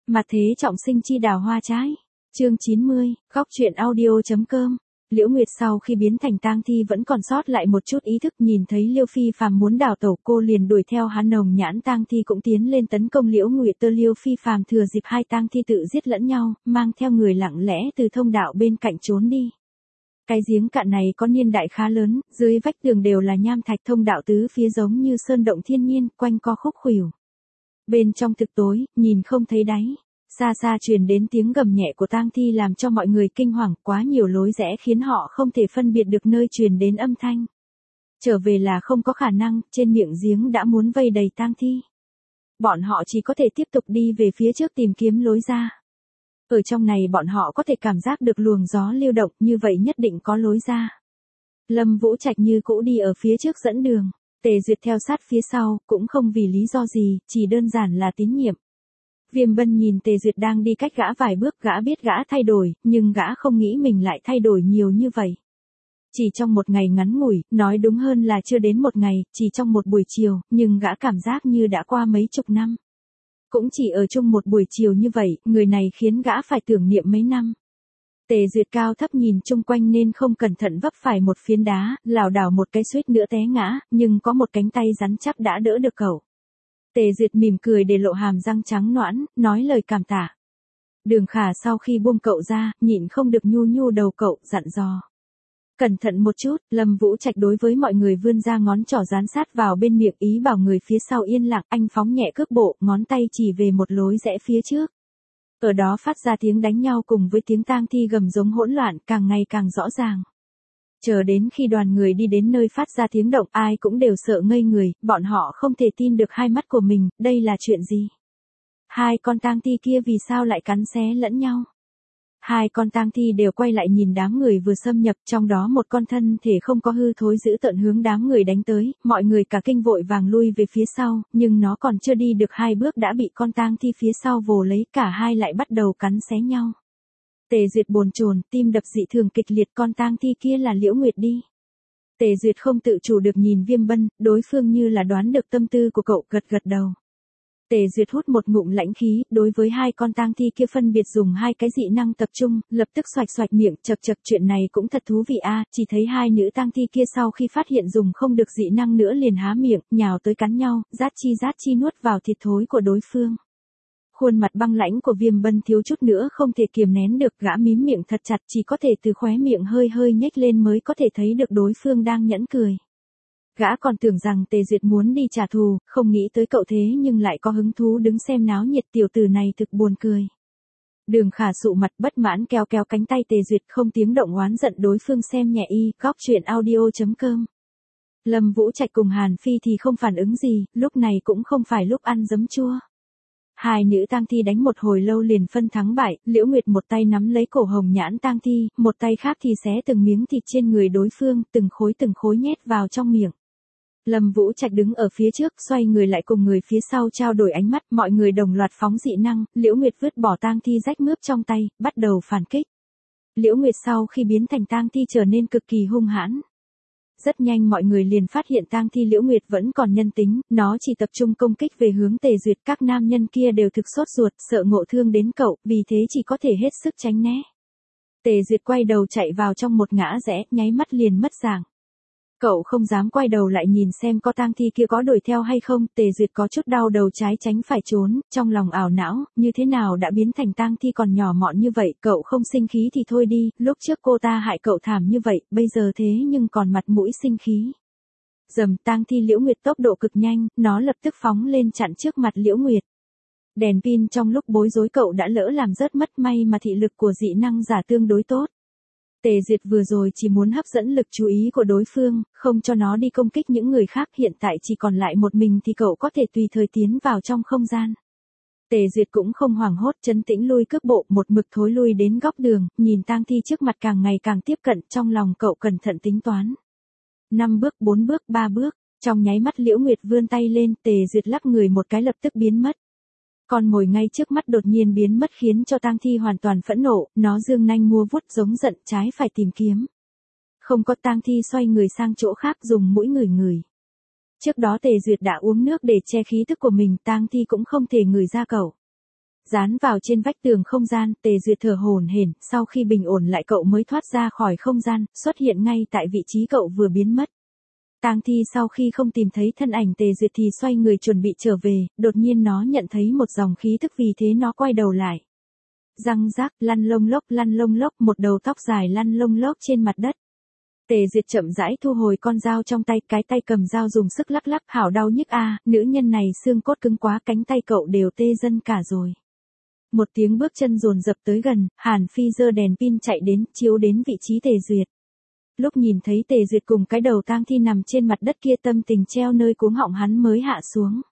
Mặt thế trọng sinh chi đào hoa trái. Chương 90, góc truyện audio.com. Liễu Nguyệt sau khi biến thành tang thi vẫn còn sót lại một chút ý thức, nhìn thấy Liêu Phi Phàm muốn đào tẩu, cô liền đuổi theo hắn. Nồng nhãn tang thi cũng tiến lên tấn công Liễu Nguyệt. Liêu Phi Phàm thừa dịp hai tang thi tự giết lẫn nhau, mang theo người lặng lẽ từ thông đạo bên cạnh trốn đi. Cái giếng cạn này có niên đại khá lớn, dưới vách tường đều là nham thạch, thông đạo tứ phía giống như sơn động thiên nhiên, quanh co khúc khuỷu. Bên trong thực tối, nhìn không thấy đáy. Xa xa truyền đến tiếng gầm nhẹ của tang thi làm cho mọi người kinh hoàng, quá nhiều lối rẽ khiến họ không thể phân biệt được nơi truyền đến âm thanh. Trở về là không có khả năng, trên miệng giếng đã muốn vây đầy tang thi. Bọn họ chỉ có thể tiếp tục đi về phía trước tìm kiếm lối ra. Ở trong này bọn họ có thể cảm giác được luồng gió lưu động, như vậy nhất định có lối ra. Lâm Vũ Trạch như cũ đi ở phía trước dẫn đường. Tề Duyệt theo sát phía sau, cũng không vì lý do gì, chỉ đơn giản là tín nhiệm. Viêm Bân nhìn Tề Duyệt đang đi cách gã vài bước, gã biết gã thay đổi, nhưng gã không nghĩ mình lại thay đổi nhiều như vậy. Chỉ trong một ngày ngắn ngủi, nói đúng hơn là chưa đến một ngày, chỉ trong một buổi chiều, nhưng gã cảm giác như đã qua mấy chục năm. Cũng chỉ ở chung một buổi chiều như vậy, người này khiến gã phải tưởng niệm mấy năm. Tề Duyệt cao thấp nhìn chung quanh nên không cẩn thận vấp phải một phiến đá, lảo đảo một cái suýt nữa té ngã, nhưng có một cánh tay rắn chắc đã đỡ được cậu. Tề Duyệt mỉm cười để lộ hàm răng trắng nõn, nói lời cảm tạ. Đường Khả sau khi buông cậu ra, nhịn không được nhu nhu đầu cậu, dặn dò. Cẩn thận một chút. Lâm Vũ Trạch đối với mọi người vươn ra ngón trỏ dán sát vào bên miệng, ý bảo người phía sau yên lặng. Anh phóng nhẹ cước bộ, ngón tay chỉ về một lối rẽ phía trước. Ở đó phát ra tiếng đánh nhau cùng với tiếng tang thi gầm giống hỗn loạn, càng ngày càng rõ ràng. Chờ đến khi đoàn người đi đến nơi phát ra tiếng động, ai cũng đều sợ ngây người, bọn họ không thể tin được hai mắt của mình, đây là chuyện gì? Hai con tang thi kia vì sao lại cắn xé lẫn nhau? Hai con tang thi đều quay lại nhìn đám người vừa xâm nhập, trong đó một con thân thể không có hư thối dữ tợn hướng đám người đánh tới, mọi người cả kinh vội vàng lui về phía sau, nhưng nó còn chưa đi được hai bước đã bị con tang thi phía sau vồ lấy, cả hai lại bắt đầu cắn xé nhau. Tề Duyệt bồn chồn, tim đập dị thường kịch liệt, con tang thi kia là Liễu Nguyệt đi. Tề Duyệt không tự chủ được nhìn Viêm Bân, đối phương như là đoán được tâm tư của cậu, gật gật đầu. Tề Duyệt hút một ngụm lãnh khí, đối với hai con tang thi kia phân biệt dùng hai cái dị năng tập trung, lập tức xoạch xoạch miệng, chật chật, chuyện này cũng thật thú vị a. Chỉ thấy hai nữ tang thi kia sau khi phát hiện dùng không được dị năng nữa liền há miệng, nhào tới cắn nhau, rát chi nuốt vào thịt thối của đối phương. Khuôn mặt băng lãnh của Viêm Bân thiếu chút nữa không thể kiềm nén được, gã mím miệng thật chặt, chỉ có thể từ khóe miệng hơi hơi nhếch lên mới có thể thấy được đối phương đang nhẫn cười. Gã còn tưởng rằng Tề Duyệt muốn đi trả thù, không nghĩ tới cậu thế nhưng lại có hứng thú đứng xem náo nhiệt, tiểu tử này thực buồn cười. Đường Khả sụ mặt bất mãn kéo cánh tay Tề Duyệt, không tiếng động oán giận đối phương xem nhẹ y. Góc truyện audio.com. Lâm Vũ Trạch cùng Hàn Phi thì không phản ứng gì, lúc này cũng không phải lúc ăn giấm chua. Hai nữ tang thi đánh một hồi lâu liền phân thắng bại, Liễu Nguyệt một tay nắm lấy cổ hồng nhãn tang thi, một tay khác thì xé từng miếng thịt trên người đối phương, từng khối nhét vào trong miệng. Lâm Vũ Trạch đứng ở phía trước, xoay người lại cùng người phía sau trao đổi ánh mắt, mọi người đồng loạt phóng dị năng, Liễu Nguyệt vứt bỏ tang thi rách mướp trong tay, bắt đầu phản kích. Liễu Nguyệt sau khi biến thành tang thi trở nên cực kỳ hung hãn. Rất nhanh mọi người liền phát hiện tang thi Liễu Nguyệt vẫn còn nhân tính, nó chỉ tập trung công kích về hướng Tề Duyệt, các nam nhân kia đều thực sốt ruột, sợ ngộ thương đến cậu, vì thế chỉ có thể hết sức tránh né. Tề Duyệt quay đầu chạy vào trong một ngã rẽ, nháy mắt liền mất dạng. Cậu không dám quay đầu lại nhìn xem có tang thi kia có đuổi theo hay không. Tề Duyệt có chút đau đầu trái tránh phải trốn, trong lòng ảo não, như thế nào đã biến thành tang thi còn nhỏ mọn như vậy, cậu không sinh khí thì thôi đi, lúc trước cô ta hại cậu thảm như vậy, bây giờ thế nhưng còn mặt mũi sinh khí. Dầm, tang thi Liễu Nguyệt tốc độ cực nhanh, nó lập tức phóng lên chặn trước mặt Liễu Nguyệt. Đèn pin trong lúc bối rối cậu đã lỡ làm rớt mất, may mà thị lực của dị năng giả tương đối tốt. Tề Duyệt vừa rồi chỉ muốn hấp dẫn lực chú ý của đối phương, không cho nó đi công kích những người khác, hiện tại chỉ còn lại một mình thì cậu có thể tùy thời tiến vào trong không gian. Tề Duyệt cũng không hoảng hốt, trấn tĩnh lui cước bộ, một mực thối lui đến góc đường, nhìn tang thi trước mặt càng ngày càng tiếp cận, trong lòng cậu cẩn thận tính toán. 5 bước, 4 bước, 3 bước, trong nháy mắt Liễu Nguyệt vươn tay lên, Tề Duyệt lắc người một cái lập tức biến mất. Con mồi ngay trước mắt đột nhiên biến mất khiến cho tang thi hoàn toàn phẫn nộ, nó giương nanh mua vuốt giống giận, trái phải tìm kiếm. Không có, tang thi xoay người sang chỗ khác dùng mũi ngửi. Trước đó Tề Duyệt đã uống nước để che khí tức của mình, tang thi cũng không thể ngửi ra cậu. Dán vào trên vách tường không gian, Tề Duyệt thở hổn hển, sau khi bình ổn lại cậu mới thoát ra khỏi không gian, xuất hiện ngay tại vị trí cậu vừa biến mất. Tang Thi sau khi không tìm thấy thân ảnh Tề Duyệt thì xoay người chuẩn bị trở về, đột nhiên nó nhận thấy một dòng khí tức vì thế nó quay đầu lại. Răng rác, lăn lông lốc, một đầu tóc dài lăn lông lốc trên mặt đất. Tề Duyệt chậm rãi thu hồi con dao trong tay, cái tay cầm dao dùng sức lắc lắc, hảo đau nhức a, nữ nhân này xương cốt cứng quá, cánh tay cậu đều tê dần cả rồi. Một tiếng bước chân dồn dập tới gần, Hàn Phi giơ đèn pin chạy đến, chiếu đến vị trí Tề Duyệt. Lúc nhìn thấy Tề Duyệt cùng cái đầu tang thi nằm trên mặt đất kia, tâm tình treo nơi cuống họng hắn mới hạ xuống.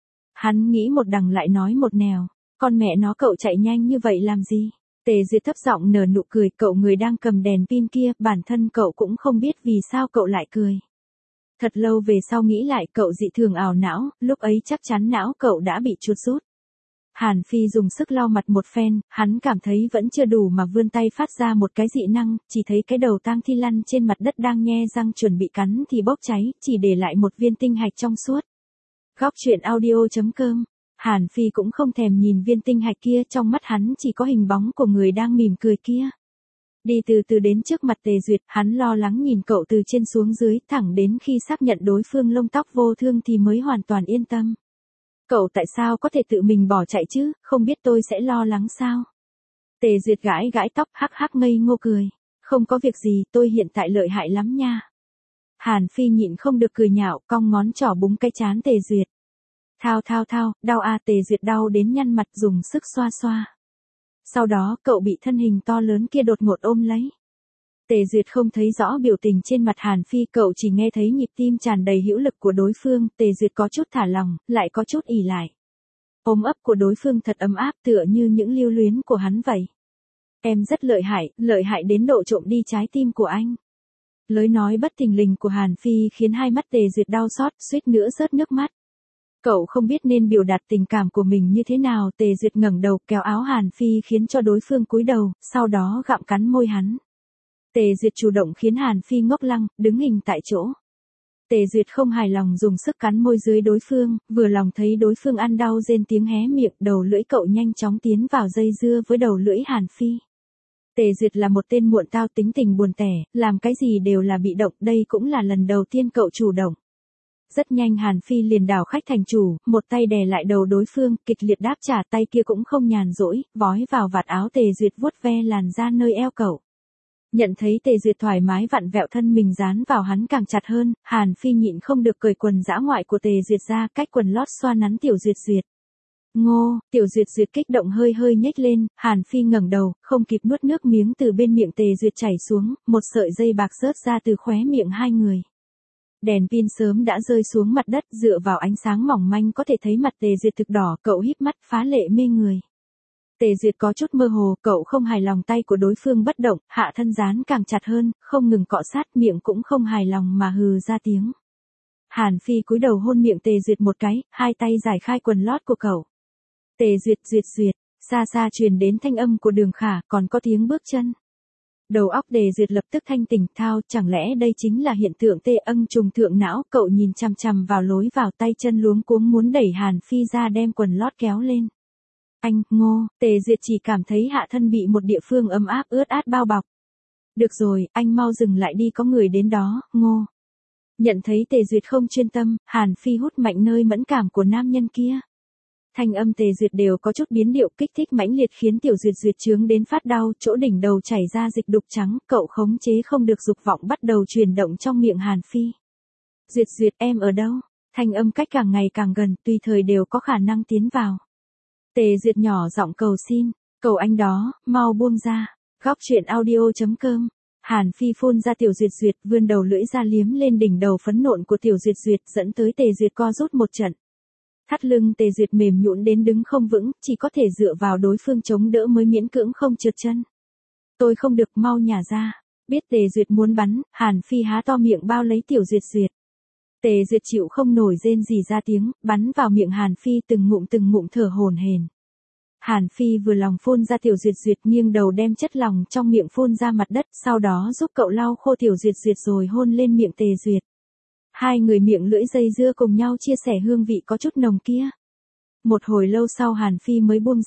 Hắn nghĩ một đằng lại nói một nẻo, con mẹ nó cậu chạy nhanh như vậy làm gì? Tề Duyệt thấp giọng nở nụ cười, cậu người đang cầm đèn pin kia, bản thân cậu cũng không biết vì sao cậu lại cười. Thật lâu về sau nghĩ lại, cậu dị thường ảo não, lúc ấy chắc chắn não cậu đã bị chuột rút. Hàn Phi dùng sức lau mặt một phen, hắn cảm thấy vẫn chưa đủ mà vươn tay phát ra một cái dị năng, chỉ thấy cái đầu tang thi lăn trên mặt đất đang nhe răng chuẩn bị cắn thì bốc cháy, chỉ để lại một viên tinh hạch trong suốt. Góc truyện audio.com. Hàn Phi cũng không thèm nhìn viên tinh hạch kia, trong mắt hắn chỉ có hình bóng của người đang mỉm cười kia. Đi từ từ đến trước mặt Tề Duyệt, hắn lo lắng nhìn cậu từ trên xuống dưới, thẳng đến khi xác nhận đối phương lông tóc vô thương thì mới hoàn toàn yên tâm. Cậu tại sao có thể tự mình bỏ chạy chứ, không biết tôi sẽ lo lắng sao? Tề Duyệt gãi gãi tóc, hắc hắc ngây ngô cười. Không có việc gì, tôi hiện tại lợi hại lắm nha. Hàn Phi nhịn không được cười nhạo, cong ngón trỏ búng cái trán Tề Duyệt. Thao, đau à, Tề Duyệt đau đến nhăn mặt dùng sức xoa xoa. Sau đó cậu bị thân hình to lớn kia đột ngột ôm lấy. Tề Duyệt không thấy rõ biểu tình trên mặt Hàn Phi, cậu chỉ nghe thấy nhịp tim tràn đầy hữu lực của đối phương, Tề Duyệt có chút thả lòng, lại có chút ỉ lại. Ôm ấp của đối phương thật ấm áp tựa như những lưu luyến của hắn vậy. Em rất lợi hại đến độ trộm đi trái tim của anh. Lời nói bất thình lình của Hàn Phi khiến hai mắt Tề Duyệt đau xót, suýt nữa rớt nước mắt. Cậu không biết nên biểu đạt tình cảm của mình như thế nào, Tề Duyệt ngẩng đầu kéo áo Hàn Phi khiến cho đối phương cúi đầu, sau đó gặm cắn môi hắn. Tề Duyệt chủ động khiến Hàn Phi ngốc lăng, đứng hình tại chỗ. Tề Duyệt không hài lòng dùng sức cắn môi dưới đối phương, vừa lòng thấy đối phương ăn đau rên tiếng hé miệng, đầu lưỡi cậu nhanh chóng tiến vào dây dưa với đầu lưỡi Hàn Phi. Tề Duyệt là một tên muộn tao, tính tình buồn tẻ, làm cái gì đều là bị động, đây cũng là lần đầu tiên cậu chủ động. Rất nhanh Hàn Phi liền đảo khách thành chủ, một tay đè lại đầu đối phương, kịch liệt đáp trả, tay kia cũng không nhàn rỗi, vói vào vạt áo Tề Duyệt vuốt ve làn da nơi eo cậu. Nhận thấy Tề Duyệt thoải mái vặn vẹo thân mình dán vào hắn càng chặt hơn, Hàn Phi nhịn không được cởi quần dã ngoại của Tề Duyệt ra, cách quần lót xoa nắn Tiểu Duyệt Duyệt. Ngô, Tiểu Duyệt Duyệt kích động hơi nhếch lên, Hàn Phi ngẩng đầu, không kịp nuốt nước miếng từ bên miệng Tề Duyệt chảy xuống, một sợi dây bạc rớt ra từ khóe miệng hai người. Đèn pin sớm đã rơi xuống mặt đất, dựa vào ánh sáng mỏng manh có thể thấy mặt Tề Duyệt thực đỏ, cậu híp mắt phá lệ mê người. Tề Duyệt có chút mơ hồ, cậu không hài lòng tay của đối phương bất động, hạ thân dán càng chặt hơn, không ngừng cọ sát, miệng cũng không hài lòng mà hừ ra tiếng. Hàn Phi cúi đầu hôn miệng Tề Duyệt một cái, hai tay giải khai quần lót của cậu. Tề Duyệt, xa xa truyền đến thanh âm của Đường Khả, còn có tiếng bước chân. Đầu óc Tề Duyệt lập tức thanh tỉnh, thao, chẳng lẽ đây chính là hiện tượng tê âng trùng thượng não, cậu nhìn chằm chằm vào lối vào, tay chân luống cuống muốn đẩy Hàn Phi ra đem quần lót kéo lên. Anh, Ngô, Tề Duyệt chỉ cảm thấy hạ thân bị một địa phương ấm áp ướt át bao bọc. Được rồi, anh mau dừng lại đi, có người đến đó, Ngô. Nhận thấy Tề Duyệt không chuyên tâm, Hàn Phi hút mạnh nơi mẫn cảm của nam nhân kia. Thanh âm Tề Duyệt đều có chút biến điệu, kích thích mãnh liệt khiến Tiểu Duyệt chướng đến phát đau, chỗ đỉnh đầu chảy ra dịch đục trắng, cậu khống chế không được dục vọng bắt đầu chuyển động trong miệng Hàn Phi. Duyệt, em ở đâu? Thanh âm cách càng ngày càng gần, tùy thời đều có khả năng tiến vào. Tề Duyệt nhỏ giọng cầu xin, cầu anh đó, mau buông ra. Góc truyện audio.com. Hàn Phi phun ra Tiểu Duyệt, vươn đầu lưỡi ra liếm lên đỉnh đầu phấn nộn của Tiểu Duyệt, dẫn tới Tề Duyệt co rút một trận. Thắt lưng Tề Duyệt mềm nhũn đến đứng không vững, chỉ có thể dựa vào đối phương chống đỡ mới miễn cưỡng không trượt chân. Tôi không được, mau nhả ra. Biết Tề Duyệt muốn bắn, Hàn Phi há to miệng bao lấy Tiểu Duyệt. Tề Duyệt chịu không nổi rên rỉ ra tiếng, bắn vào miệng Hàn Phi từng ngụm thở hổn hển. Hàn Phi vừa lòng phun ra Tiểu Duyệt, nghiêng đầu đem chất lỏng trong miệng phun ra mặt đất, sau đó giúp cậu lau khô Tiểu Duyệt rồi hôn lên miệng Tề Duyệt. Hai người miệng lưỡi dây dưa cùng nhau chia sẻ hương vị có chút nồng kia. Một hồi lâu sau Hàn Phi mới buông ra,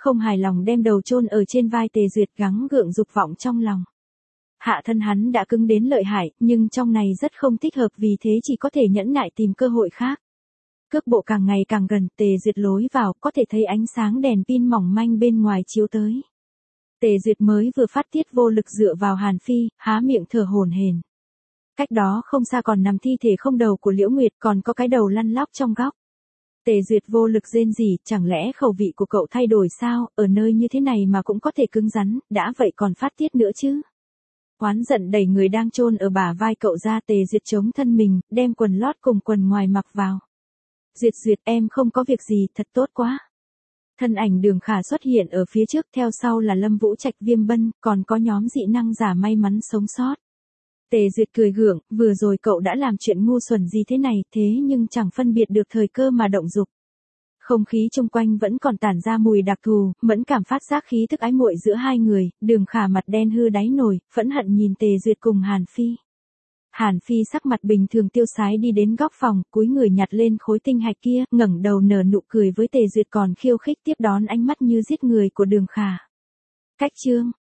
không hài lòng đem đầu chôn ở trên vai Tề Duyệt gắng gượng dục vọng trong lòng. Hạ thân hắn đã cứng đến lợi hại, nhưng trong này rất không thích hợp vì thế chỉ có thể nhẫn nại tìm cơ hội khác. Cước bộ càng ngày càng gần, Tề Duyệt lối vào, có thể thấy ánh sáng đèn pin mỏng manh bên ngoài chiếu tới. Tề Duyệt mới vừa phát tiết vô lực dựa vào Hàn Phi, há miệng thở hổn hển. Cách đó không xa còn nằm thi thể không đầu của Liễu Nguyệt, còn có cái đầu lăn lóc trong góc. Tề Duyệt vô lực rên rỉ, chẳng lẽ khẩu vị của cậu thay đổi sao, ở nơi như thế này mà cũng có thể cứng rắn, đã vậy còn phát tiết nữa chứ. Oán giận đẩy người đang chôn ở bả vai cậu ra, Tề Duyệt chống thân mình, đem quần lót cùng quần ngoài mặc vào. Duyệt Duyệt, em không có việc gì, thật tốt quá. Thân ảnh Đường Khả xuất hiện ở phía trước, theo sau là Lâm Vũ Trạch, Viêm Bân, còn có nhóm dị năng giả may mắn sống sót. Tề Duyệt cười gượng, vừa rồi cậu đã làm chuyện ngu xuẩn gì thế này, thế nhưng chẳng phân biệt được thời cơ mà động dục. Không khí chung quanh vẫn còn tản ra mùi đặc thù, mẫn cảm phát giác khí thức ái muội giữa hai người, Đường Khả mặt đen hư đáy nổi, phẫn hận nhìn Tề Duyệt cùng Hàn Phi. Hàn Phi sắc mặt bình thường tiêu sái đi đến góc phòng, cúi người nhặt lên khối tinh hạch kia, ngẩng đầu nở nụ cười với Tề Duyệt còn khiêu khích tiếp đón ánh mắt như giết người của Đường Khả. Cách chương